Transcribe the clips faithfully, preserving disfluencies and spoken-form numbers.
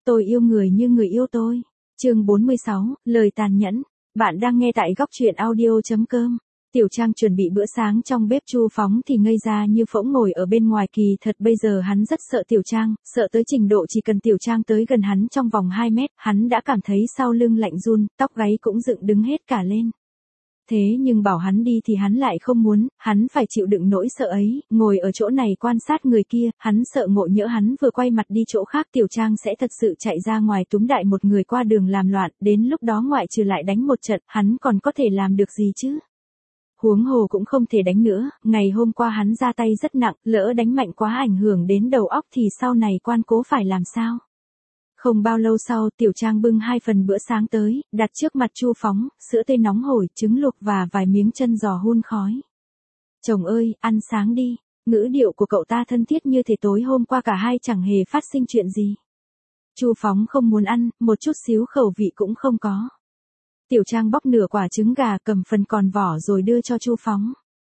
Tôi yêu người như người yêu tôi. Chương bốn mươi sáu, lời tàn nhẫn. Bạn đang nghe tại góc truyện audio.com. Tiểu Trang chuẩn bị bữa sáng trong bếp. Chu Phóng thì ngây ra như phỗng ngồi ở bên ngoài. Kỳ thật bây giờ hắn rất sợ Tiểu Trang, sợ tới trình độ chỉ cần Tiểu Trang tới gần hắn trong vòng hai mét, hắn đã cảm thấy sau lưng lạnh run, tóc gáy cũng dựng đứng hết cả lên. Thế nhưng bảo hắn đi thì hắn lại không muốn, hắn phải chịu đựng nỗi sợ ấy, ngồi ở chỗ này quan sát người kia, hắn sợ ngộ nhỡ hắn vừa quay mặt đi chỗ khác Tiểu Trang sẽ thật sự chạy ra ngoài túm đại một người qua đường làm loạn, đến lúc đó ngoại trừ lại đánh một trận, hắn còn có thể làm được gì chứ? Huống hồ cũng không thể đánh nữa, ngày hôm qua hắn ra tay rất nặng, lỡ đánh mạnh quá ảnh hưởng đến đầu óc thì sau này quan cố phải làm sao? Không bao lâu sau, Tiểu Trang bưng hai phần bữa sáng tới, đặt trước mặt Chu Phóng, sữa tươi nóng hổi, trứng luộc và vài miếng chân giò hun khói. Chồng ơi, ăn sáng đi. Ngữ điệu của cậu ta thân thiết như thể tối hôm qua cả hai chẳng hề phát sinh chuyện gì. Chu Phóng không muốn ăn, một chút xíu khẩu vị cũng không có. Tiểu Trang bóc nửa quả trứng gà cầm phần còn vỏ rồi đưa cho Chu Phóng.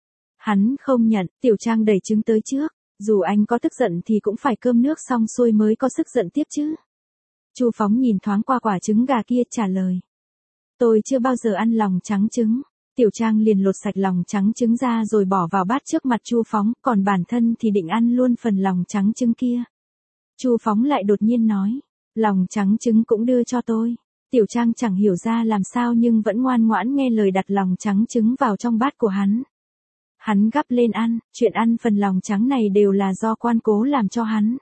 Hắn không nhận, Tiểu Trang đẩy trứng tới trước. Dù anh có tức giận thì cũng phải cơm nước xong xuôi mới có sức giận tiếp chứ. Chu Phóng nhìn thoáng qua quả trứng gà kia trả lời. Tôi chưa bao giờ ăn lòng trắng trứng. Tiểu Trang liền lột sạch lòng trắng trứng ra rồi bỏ vào bát trước mặt Chu Phóng, còn bản thân thì định ăn luôn phần lòng trắng trứng kia. Chu Phóng lại đột nhiên nói, lòng trắng trứng cũng đưa cho tôi. Tiểu Trang chẳng hiểu ra làm sao nhưng vẫn ngoan ngoãn nghe lời đặt lòng trắng trứng vào trong bát của hắn. Hắn gắp lên ăn, chuyện ăn phần lòng trắng này đều là do quan cố làm cho hắn.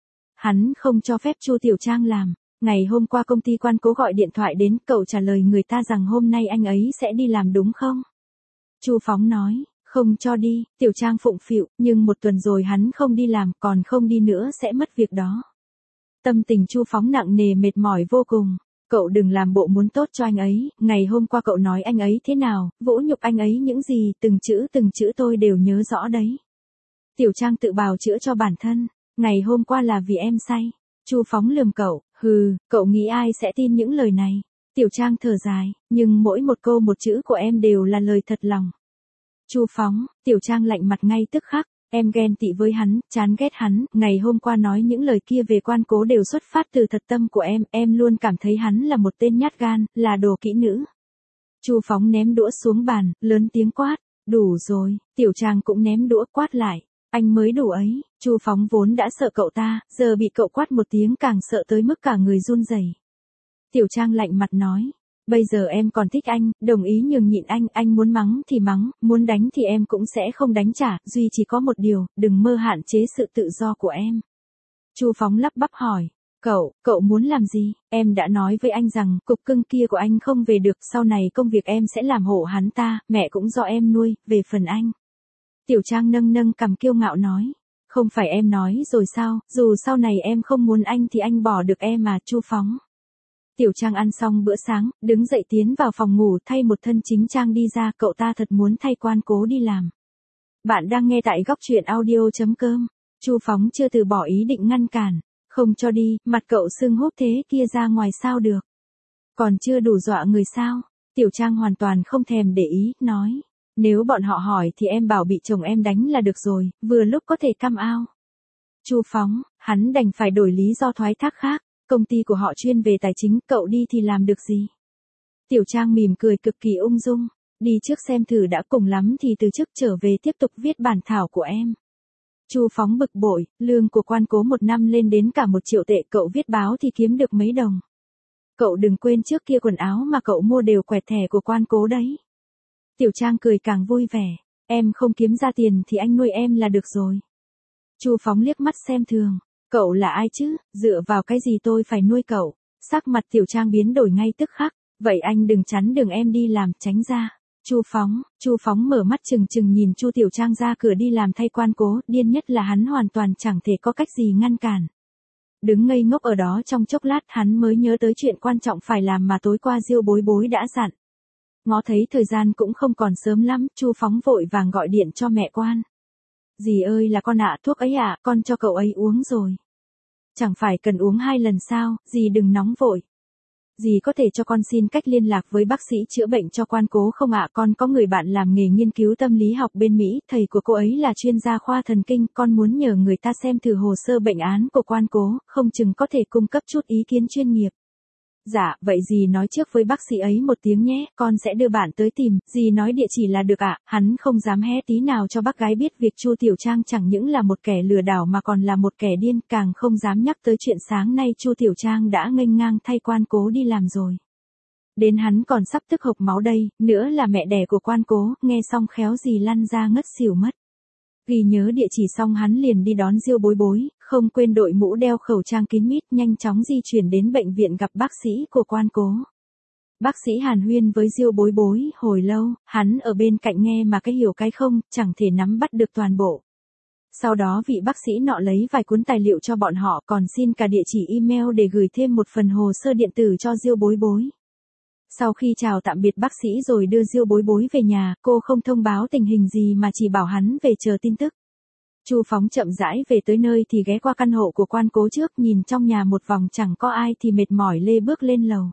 Hắn không cho phép Chu Tiểu Trang làm. Ngày hôm qua công ty quan cố gọi điện thoại đến, cậu trả lời người ta rằng hôm nay anh ấy sẽ đi làm đúng không? Chu Phóng nói, không cho đi. Tiểu Trang phụng phịu, nhưng một tuần rồi hắn không đi làm, còn không đi nữa sẽ mất việc đó. Tâm tình Chu Phóng nặng nề mệt mỏi vô cùng. Cậu đừng làm bộ muốn tốt cho anh ấy, ngày hôm qua cậu nói anh ấy thế nào, vỗ nhục anh ấy những gì, từng chữ từng chữ tôi đều nhớ rõ đấy. Tiểu Trang tự bào chữa cho bản thân, ngày hôm qua là vì em say. Chu Phóng lườm cậu, hừ, cậu nghĩ ai sẽ tin những lời này? Tiểu Trang thở dài, nhưng mỗi một câu một chữ của em đều là lời thật lòng. Chu Phóng, Tiểu Trang lạnh mặt ngay tức khắc, em ghen tị với hắn, chán ghét hắn, ngày hôm qua nói những lời kia về quan cố đều xuất phát từ thật tâm của em, em luôn cảm thấy hắn là một tên nhát gan, là đồ kỹ nữ. Chu Phóng ném đũa xuống bàn, lớn tiếng quát, đủ rồi. Tiểu Trang cũng ném đũa quát lại. Anh mới đủ ấy. Chu Phóng vốn đã sợ cậu ta, giờ bị cậu quát một tiếng càng sợ tới mức cả người run rẩy. Tiểu Trang lạnh mặt nói, bây giờ em còn thích anh, đồng ý nhường nhịn anh, anh muốn mắng thì mắng, muốn đánh thì em cũng sẽ không đánh trả, duy chỉ có một điều, đừng mơ hạn chế sự tự do của em. Chu Phóng lắp bắp hỏi, cậu, cậu muốn làm gì? Em đã nói với anh rằng, cục cưng kia của anh không về được, sau này công việc em sẽ làm hộ hắn ta, mẹ cũng do em nuôi, về phần anh. Tiểu Trang nâng nâng cằm kiêu ngạo nói, không phải em nói rồi sao, dù sau này em không muốn anh thì anh bỏ được em mà. Chu Phóng. Tiểu Trang ăn xong bữa sáng, đứng dậy tiến vào phòng ngủ thay một thân chính trang đi ra, cậu ta thật muốn thay quan cố đi làm. Bạn đang nghe tại góc truyện audio.com. Chu Phóng chưa từ bỏ ý định ngăn cản, không cho đi, mặt cậu sưng húp thế kia ra ngoài sao được. Còn chưa đủ dọa người sao? Tiểu Trang hoàn toàn không thèm để ý, nói. Nếu bọn họ hỏi thì em bảo bị chồng em đánh là được rồi, vừa lúc có thể come out. Chu Phóng, hắn đành phải đổi lý do thoái thác khác, công ty của họ chuyên về tài chính, cậu đi thì làm được gì? Tiểu Trang mỉm cười cực kỳ ung dung, đi trước xem thử đã, cùng lắm thì từ chức trở về tiếp tục viết bản thảo của em. Chu Phóng bực bội, lương của quan cố một năm lên đến cả một triệu tệ, cậu viết báo thì kiếm được mấy đồng. Cậu đừng quên trước kia quần áo mà cậu mua đều quẹt thẻ của quan cố đấy. Tiểu Trang cười càng vui vẻ, em không kiếm ra tiền thì anh nuôi em là được rồi. Chu Phóng liếc mắt xem thường, cậu là ai chứ, dựa vào cái gì tôi phải nuôi cậu? Sắc mặt Tiểu Trang biến đổi ngay tức khắc, vậy anh đừng chắn đường em đi làm, tránh ra. Chu Phóng, Chu Phóng mở mắt trừng trừng nhìn Chu Tiểu Trang ra cửa đi làm thay quan cố, điên nhất là hắn hoàn toàn chẳng thể có cách gì ngăn cản. Đứng ngây ngốc ở đó trong chốc lát hắn mới nhớ tới chuyện quan trọng phải làm mà tối qua Diêu Bối Bối đã dặn. Ngó thấy thời gian cũng không còn sớm lắm, Chu Phóng vội vàng gọi điện cho mẹ quan. Dì ơi là con ạ, thuốc ấy ạ, con cho cậu ấy uống rồi. Chẳng phải cần uống hai lần sao, dì đừng nóng vội. Dì có thể cho con xin cách liên lạc với bác sĩ chữa bệnh cho Quan Cố không ạ? Con có người bạn làm nghề nghiên cứu tâm lý học bên Mỹ, thầy của cô ấy là chuyên gia khoa thần kinh, con muốn nhờ người ta xem thử hồ sơ bệnh án của Quan Cố, không chừng có thể cung cấp chút ý kiến chuyên nghiệp. Dạ, vậy dì nói trước với bác sĩ ấy một tiếng nhé, con sẽ đưa bạn tới tìm, dì nói địa chỉ là được ạ. Hắn không dám hé tí nào cho bác gái biết việc Chu Tiểu Trang chẳng những là một kẻ lừa đảo mà còn là một kẻ điên, càng không dám nhắc tới chuyện sáng nay Chu Tiểu Trang đã nghênh ngang thay Quan Cố đi làm rồi. Đến hắn còn sắp tức hộc máu đây, nữa là mẹ đẻ của Quan Cố, nghe xong khéo gì lăn ra ngất xỉu mất. Ghi nhớ địa chỉ xong hắn liền đi đón Diêu Bối Bối, không quên đội mũ đeo khẩu trang kín mít, nhanh chóng di chuyển đến bệnh viện gặp bác sĩ của Quan Cố. Bác sĩ hàn huyên với Diêu Bối Bối hồi lâu, hắn ở bên cạnh nghe mà cái hiểu cái không, chẳng thể nắm bắt được toàn bộ. Sau đó vị bác sĩ nọ lấy vài cuốn tài liệu cho bọn họ, còn xin cả địa chỉ email để gửi thêm một phần hồ sơ điện tử cho Diêu Bối Bối. Sau khi chào tạm biệt bác sĩ rồi đưa Diêu Bối Bối về nhà, cô không thông báo tình hình gì mà chỉ bảo hắn về chờ tin tức. Chu Phóng chậm rãi về tới nơi thì ghé qua căn hộ của Quan Cố trước, nhìn trong nhà một vòng chẳng có ai thì mệt mỏi lê bước lên lầu.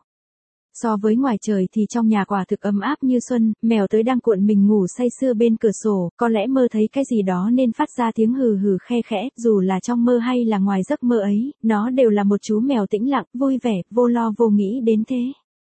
So với ngoài trời thì trong nhà quả thực ấm áp như xuân, mèo tới đang cuộn mình ngủ say sưa bên cửa sổ, có lẽ mơ thấy cái gì đó nên phát ra tiếng hừ hừ khe khẽ, dù là trong mơ hay là ngoài giấc mơ ấy, nó đều là một chú mèo tĩnh lặng, vui vẻ, vô lo vô nghĩ đến thế.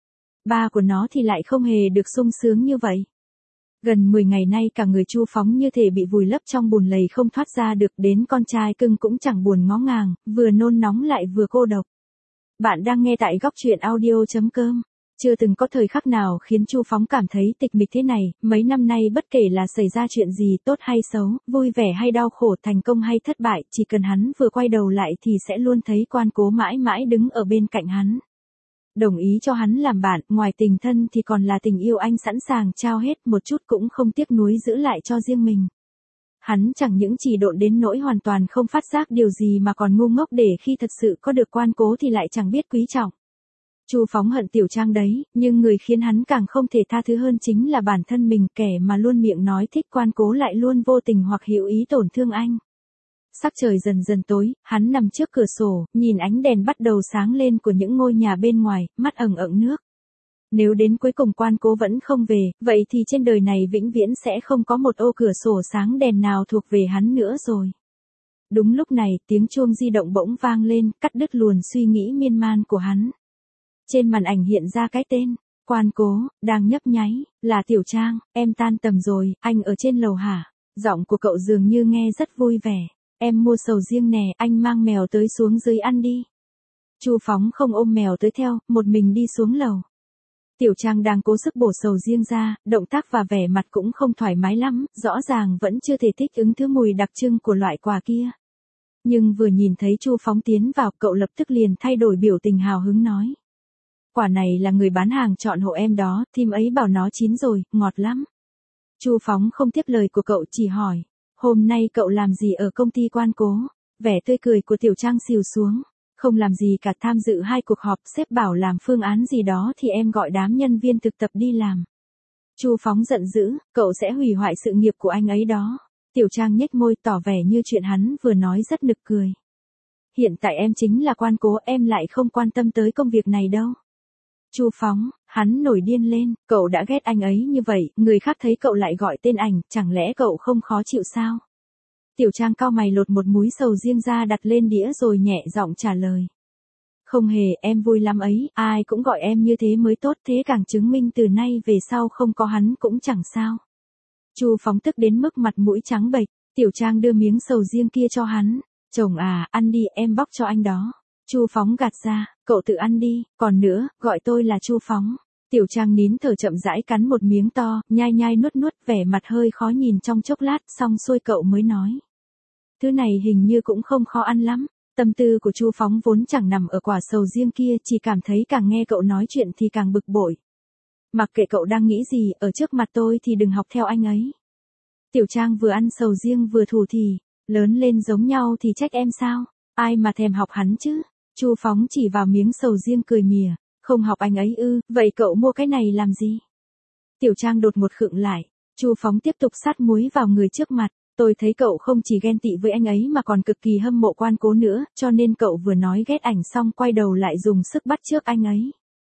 Ba của nó thì lại không hề được sung sướng như vậy. Gần mười ngày nay cả người Chu Phóng như thể bị vùi lấp trong bùn lầy không thoát ra được, đến con trai cưng cũng chẳng buồn ngó ngàng, vừa nôn nóng lại vừa cô độc. Bạn đang nghe tại góc truyện audio chấm com. Chưa từng có thời khắc nào khiến Chu Phóng cảm thấy tịch mịch thế này, mấy năm nay bất kể là xảy ra chuyện gì tốt hay xấu, vui vẻ hay đau khổ, thành công hay thất bại, chỉ cần hắn vừa quay đầu lại thì sẽ luôn thấy Quan Cố mãi mãi đứng ở bên cạnh hắn. Đồng ý cho hắn làm bạn, ngoài tình thân thì còn là tình yêu anh sẵn sàng trao hết, một chút cũng không tiếc nuối giữ lại cho riêng mình. Hắn chẳng những chỉ độn đến nỗi hoàn toàn không phát giác điều gì mà còn ngu ngốc để khi thật sự có được Quan Cố thì lại chẳng biết quý trọng. Chu Phóng hận Tiểu Trang đấy, nhưng người khiến hắn càng không thể tha thứ hơn chính là bản thân mình, kẻ mà luôn miệng nói thích Quan Cố lại luôn vô tình hoặc hữu ý tổn thương anh. Sắc trời dần dần tối, hắn nằm trước cửa sổ, nhìn ánh đèn bắt đầu sáng lên của những ngôi nhà bên ngoài, mắt ẩn ẩn nước. Nếu đến cuối cùng Quan Cố vẫn không về, vậy thì trên đời này vĩnh viễn sẽ không có một ô cửa sổ sáng đèn nào thuộc về hắn nữa rồi. Đúng lúc này, tiếng chuông di động bỗng vang lên, cắt đứt luồn suy nghĩ miên man của hắn. Trên màn ảnh hiện ra cái tên, Quan Cố, đang nhấp nháy, là Tiểu Trang, em tan tầm rồi, anh ở trên lầu hả? Giọng của cậu dường như nghe rất vui vẻ. Em mua sầu riêng nè, anh mang mèo tới xuống dưới ăn đi. Chu Phóng không ôm mèo tới theo, một mình đi xuống lầu. Tiểu Trang đang cố sức bổ sầu riêng ra, động tác và vẻ mặt cũng không thoải mái lắm, rõ ràng vẫn chưa thể thích ứng thứ mùi đặc trưng của loại quà kia. Nhưng vừa nhìn thấy Chu Phóng tiến vào, cậu lập tức liền thay đổi biểu tình hào hứng nói. Quả này là người bán hàng chọn hộ em đó, thím ấy bảo nó chín rồi, ngọt lắm. Chu Phóng không tiếp lời của cậu, chỉ hỏi. Hôm nay cậu làm gì ở công ty Quan Cố? Vẻ tươi cười của Tiểu Trang xìu xuống. Không làm gì cả, tham dự hai cuộc họp, sếp bảo làm phương án gì đó thì em gọi đám nhân viên thực tập đi làm. Chu Phóng giận dữ, cậu sẽ hủy hoại sự nghiệp của anh ấy đó. Tiểu Trang nhếch môi tỏ vẻ như chuyện hắn vừa nói rất nực cười. Hiện tại em chính là Quan Cố, em lại không quan tâm tới công việc này đâu. Chu Phóng, hắn nổi điên lên, cậu đã ghét anh ấy như vậy, người khác thấy cậu lại gọi tên ảnh, chẳng lẽ cậu không khó chịu sao? Tiểu Trang cau mày lột một múi sầu riêng ra đặt lên đĩa rồi nhẹ giọng trả lời. Không hề, em vui lắm ấy, ai cũng gọi em như thế mới tốt, thế càng chứng minh từ nay về sau không có hắn cũng chẳng sao. Chu Phóng tức đến mức mặt mũi trắng bệch, Tiểu Trang đưa miếng sầu riêng kia cho hắn, chồng à, ăn đi, em bóc cho anh đó. Chu Phóng gạt ra, cậu tự ăn đi, còn nữa, gọi tôi là Chu Phóng. Tiểu Trang nín thở chậm rãi cắn một miếng to, nhai nhai nuốt nuốt, vẻ mặt hơi khó nhìn trong chốc lát, xong xuôi cậu mới nói. Thứ này hình như cũng không khó ăn lắm. Tâm tư của Chu Phóng vốn chẳng nằm ở quả sầu riêng kia, chỉ cảm thấy càng nghe cậu nói chuyện thì càng bực bội. Mặc kệ cậu đang nghĩ gì, ở trước mặt tôi thì đừng học theo anh ấy. Tiểu Trang vừa ăn sầu riêng vừa thủ thì, lớn lên giống nhau thì trách em sao? Ai mà thèm học hắn chứ? Chu Phóng chỉ vào miếng sầu riêng cười mỉa, không học anh ấy ư, vậy cậu mua cái này làm gì? Tiểu Trang đột một khựng lại, Chu Phóng tiếp tục sát muối vào người trước mặt, tôi thấy cậu không chỉ ghen tị với anh ấy mà còn cực kỳ hâm mộ Quan Cố nữa, cho nên cậu vừa nói ghét ảnh xong quay đầu lại dùng sức bắt chước anh ấy.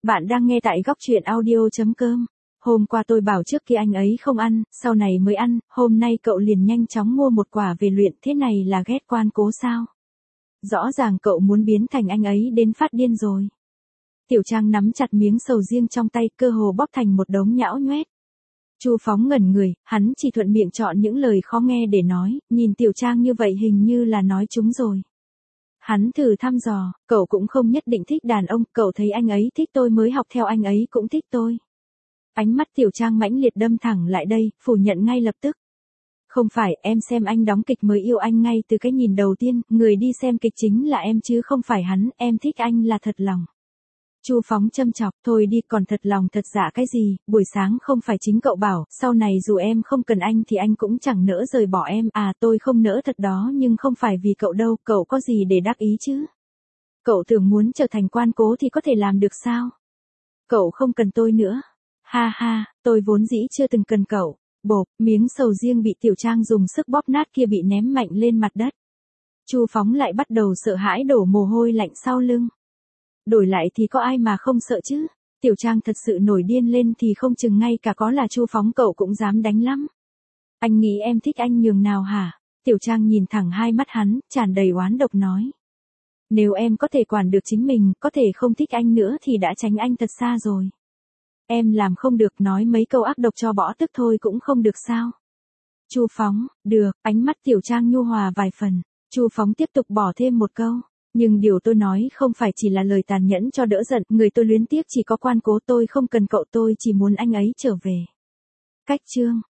Bạn đang nghe tại góc chuyện audio chấm com. Hôm qua tôi bảo trước kia anh ấy không ăn, sau này mới ăn, hôm nay cậu liền nhanh chóng mua một quả về luyện, thế này là ghét quan cố sao? Rõ ràng cậu muốn biến thành anh ấy đến phát điên rồi. Tiểu Trang nắm chặt miếng sầu riêng trong tay, cơ hồ bóp thành một đống nhão nhoét. Chu Phóng ngẩn người, hắn chỉ thuận miệng chọn những lời khó nghe để nói, nhìn Tiểu Trang như vậy hình như là nói chúng rồi. Hắn thử thăm dò, cậu cũng không nhất định thích đàn ông, cậu thấy anh ấy thích tôi mới học theo anh ấy cũng thích tôi. Ánh mắt Tiểu Trang mãnh liệt đâm thẳng lại đây, phủ nhận ngay lập tức. Không phải, em xem anh đóng kịch mới yêu anh ngay từ cái nhìn đầu tiên, người đi xem kịch chính là em chứ không phải hắn, em thích anh là thật lòng. Chu Phóng châm chọc, thôi đi, còn thật lòng thật dạ cái gì, buổi sáng không phải chính cậu bảo, sau này dù em không cần anh thì anh cũng chẳng nỡ rời bỏ em, à tôi không nỡ thật đó nhưng không phải vì cậu đâu, cậu có gì để đắc ý chứ? Cậu tưởng muốn trở thành quan cố thì có thể làm được sao? Cậu không cần tôi nữa. Ha ha, tôi vốn dĩ chưa từng cần cậu. Bộp, miếng sầu riêng bị Tiểu Trang dùng sức bóp nát kia bị ném mạnh lên mặt đất. Chu Phóng lại bắt đầu sợ hãi đổ mồ hôi lạnh sau lưng. Đổi lại thì có ai mà không sợ chứ? Tiểu Trang thật sự nổi điên lên thì không chừng ngay cả có là Chu Phóng cậu cũng dám đánh lắm. Anh nghĩ em thích anh nhường nào hả? Tiểu Trang nhìn thẳng hai mắt hắn, tràn đầy oán độc nói. Nếu em có thể quản được chính mình, có thể không thích anh nữa thì đã tránh anh thật xa rồi. Em làm không được, nói mấy câu ác độc cho bỏ tức thôi cũng không được sao? Chu Phóng, được, ánh mắt Tiểu Trang nhu hòa vài phần. Chu Phóng tiếp tục bỏ thêm một câu. Nhưng điều tôi nói không phải chỉ là lời tàn nhẫn cho đỡ giận, người tôi luyến tiếc chỉ có quan cố, tôi không cần cậu, tôi chỉ muốn anh ấy trở về. Cách chương